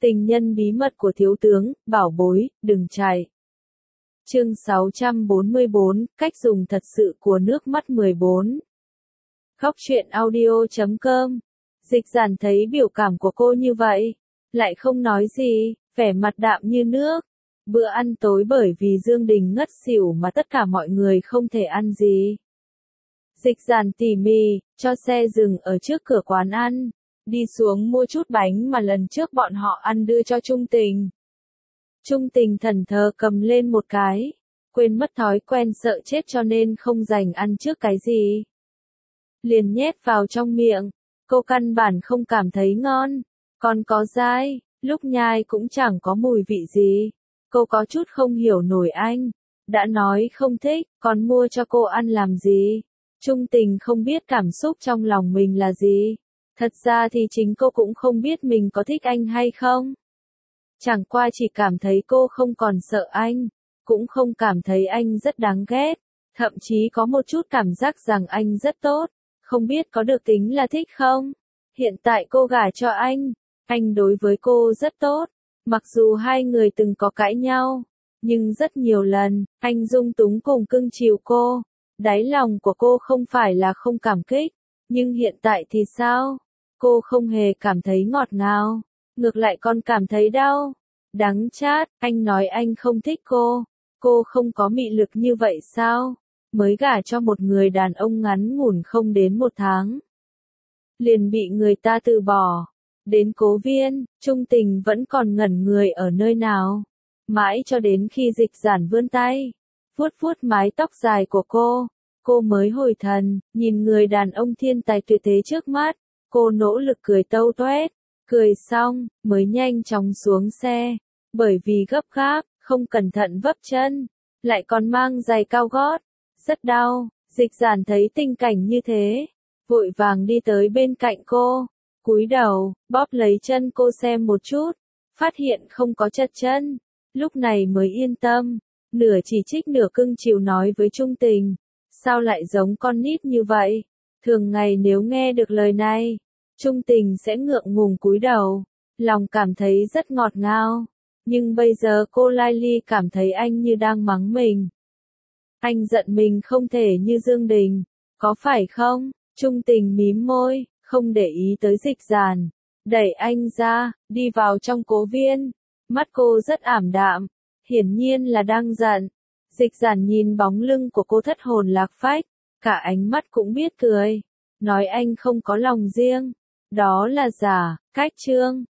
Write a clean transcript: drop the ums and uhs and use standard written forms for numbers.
Tình nhân bí mật của thiếu tướng, bảo bối, đừng chạy. Chương 644, cách dùng thật sự của nước mắt 14. Khóc chuyện audio.com. Dịch Giản thấy biểu cảm của cô như vậy, lại không nói gì, vẻ mặt đạm như nước. Bữa ăn tối bởi vì Dương Đình ngất xỉu mà tất cả mọi người không thể ăn gì. Dịch Giản tỉ mỉ, cho xe dừng ở trước cửa quán ăn, đi xuống mua chút bánh mà lần trước bọn họ ăn đưa cho Trung Tình. Trung Tình thẫn thờ cầm lên một cái, quên mất thói quen sợ chết cho nên không dành ăn trước cái gì. Liền nhét vào trong miệng, cô căn bản không cảm thấy ngon, còn có dai, lúc nhai cũng chẳng có mùi vị gì. Cô có chút không hiểu nổi anh, đã nói không thích, còn mua cho cô ăn làm gì. Trung Tình không biết cảm xúc trong lòng mình là gì. Thật ra thì chính cô cũng không biết mình có thích anh hay không. Chẳng qua chỉ cảm thấy cô không còn sợ anh, cũng không cảm thấy anh rất đáng ghét, thậm chí có một chút cảm giác rằng anh rất tốt, không biết có được tính là thích không. Hiện tại cô gả cho anh đối với cô rất tốt, mặc dù hai người từng có cãi nhau, nhưng rất nhiều lần, anh dung túng cùng cưng chiều cô, đáy lòng của cô không phải là không cảm kích, nhưng hiện tại thì sao? Cô không hề cảm thấy ngọt ngào, ngược lại còn cảm thấy đau, đắng chát. Anh nói anh không thích cô không có mị lực như vậy sao? Mới gả cho một người đàn ông ngắn ngủn không đến một tháng, liền bị người ta từ bỏ. Đến Cố Viên, Trung Tình vẫn còn ngẩn người ở nơi nào, mãi cho đến khi Dịch Giản vươn tay, vuốt vuốt mái tóc dài của cô mới hồi thần, nhìn người đàn ông thiên tài tuyệt thế trước mắt. Cô nỗ lực cười tâu toét, cười xong, mới nhanh chóng xuống xe, bởi vì gấp gáp, không cẩn thận vấp chân, lại còn mang giày cao gót, rất đau. Dịch Giản thấy tình cảnh như thế, vội vàng đi tới bên cạnh cô, cúi đầu, bóp lấy chân cô xem một chút, phát hiện không có chật chân, lúc này mới yên tâm, nửa chỉ trích nửa cưng chiều nói với Trung Tình, sao lại giống con nít như vậy? Thường ngày nếu nghe được lời này, Trung Tình sẽ ngượng ngùng cúi đầu, lòng cảm thấy rất ngọt ngào, nhưng bây giờ cô Lai Ly cảm thấy anh như đang mắng mình. Anh giận mình không thể như Dương Đình, có phải không? Trung Tình mím môi, không để ý tới Dịch Giản, đẩy anh ra, đi vào trong Cố Viên. Mắt cô rất ảm đạm, hiển nhiên là đang giận. Dịch Giản nhìn bóng lưng của cô thất hồn lạc phách, cả ánh mắt cũng biết cười, nói anh không có lòng riêng, đó là giả. Cách chương